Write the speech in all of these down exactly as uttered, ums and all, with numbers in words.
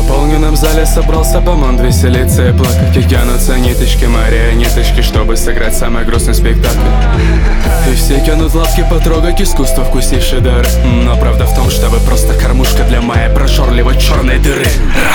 заполненном зале собрался помонд веселиться и плакать. И тянутся ниточки, марионеточки, чтобы сыграть самый грустный спектакль. И все тянут лапки потрогать искусство, вкусившие дары. Но правда в том, что вы просто кормушка для моей прожорливой черной дыры.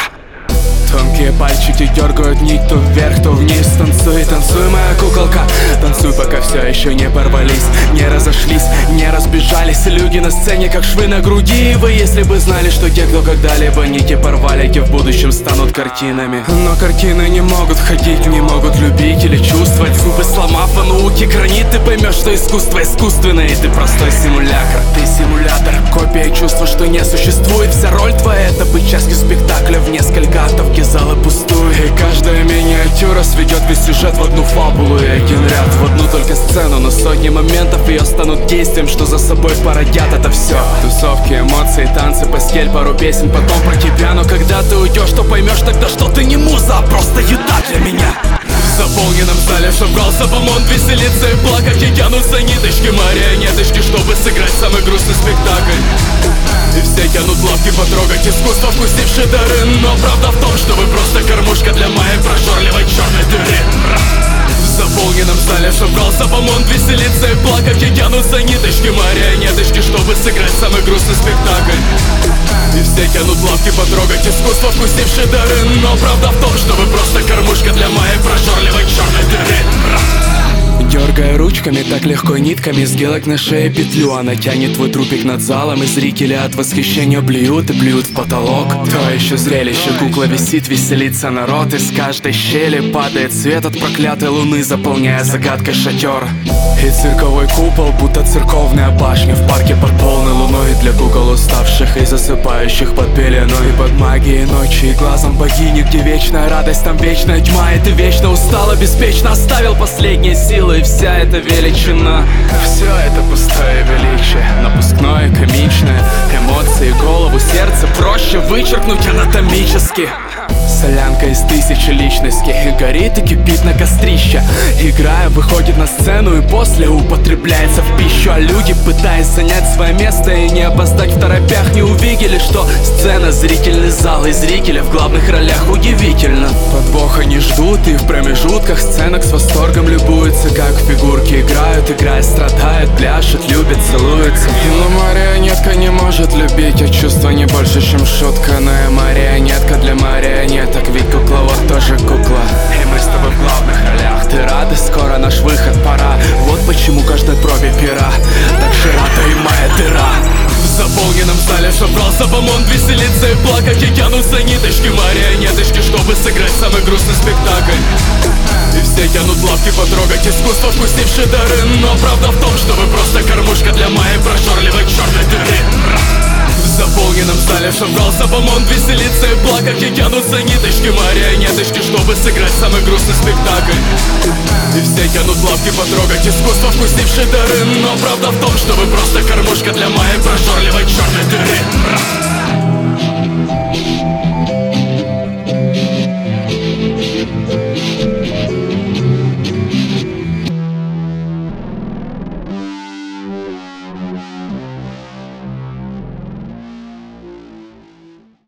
Тонкие пальчики дергают нить то вверх, то вниз. Танцуй, танцуй, моя куколка, танцуй, пока все еще не порвались, не разошлись, не разбежались. Люди на сцене, как швы на груди. И вы, если бы знали, что те, кто когда-либо нити порвали, те в будущем станут картинами. Но картины не могут ходить, не могут любить или чувствовать. Зубы сломав, а науки гранит, ты поймешь, что искусство искусственное, и ты простой симулятор. Ты симулятор, копия чувства, что не существует. Вся роль твоя — это быть частью спектакля в несколько оттовки. Залы пустуют, и каждая миниатюра сведет весь сюжет в одну фабулу и один ряд, в одну только сцену. Но сотни моментов ее станут действием, что за собой породят это все. Тусовки, эмоции, танцы, постель, пару песен, потом про тебя. Но когда ты уйдешь, то поймешь тогда, что ты не муза, а просто еда для меня. В заполненном зале собрался помонд веселиться и плакать. И тянутся ниточки, марионеточки, чтобы сыграть самый грустный спектакль. И все тянут лапки потрогать искусство, вкусившие дары. Но правда в том, что вы просто кормушка для моей прожорливой черной дыры. В заполненном зале собрался помонд веселиться и плакать. И тянутся ниточки, марионеточки, чтобы сыграть самый грустный спектакль. И все тянут лапки потрогать искусство, вкусившие дары. Но правда в том, что вы просто кормушка для моей прожорливой черной дыры. Дергая ручками, так легко нитками сделать на шее петлю. Она тянет твой трупик над залом, и зрители от восхищения блюют и блюют в потолок. То еще зрелище, кукла висит, веселится народ. Из каждой щели падает свет от проклятой луны, заполняя загадкой шатер. И цирковой купол, будто церковная башня в парке под полной луной. Для кукол уставших и засыпающих под пеленой. И под магией ночи и глазом богини, где вечная радость, там вечная тьма. И ты вечно устал, беспечно оставил последние силы. И вся эта величина, все это пустое величие, напускное, комичное. Эмоции, голову, сердце проще вычеркнуть анатомически. Солянка из тысячи личностей горит и кипит на кострище. Играя, выходит на сцену и после употребляется в пищу. А люди, пытаясь занять свое место и не опоздать в торопях, не увидели, что сцена — зрительный зал, и зрители в главных ролях. Удивительно, подвоха не ждут, и в промежутках сценок с восторгом любуются, как фигурки играют, играя, страдают, пляшут, любят, целуются. Но марионетка не может любить, а чувство не больше, чем шутка. Но я марионетка для марионеток, ведь кукловод тоже кукла. И мы с тобой в главных ролях. Ты рада? Скоро наш выход, пора. Вот почему каждой пробе пера так широка и моя дыра. В заполненном зале собрался помонд веселиться и плакать. И тянутся ниточки, марионеточки, чтобы сыграть самый грустный спектакль. И все тянут лапки потрогать искусство, вкусившие дары. Но правда в том, что вы просто кормушка для моей прожорливой черной дыры. В заполненном зале собрался помонд веселиться и плакать. И тянутся ниточки, марионеточки, чтобы сыграть самый грустный спектакль. И все тянут лапки потрогать искусство, вкусившие дары. Но правда в том, что вы просто кормушка для моей прожорливой черной дыры.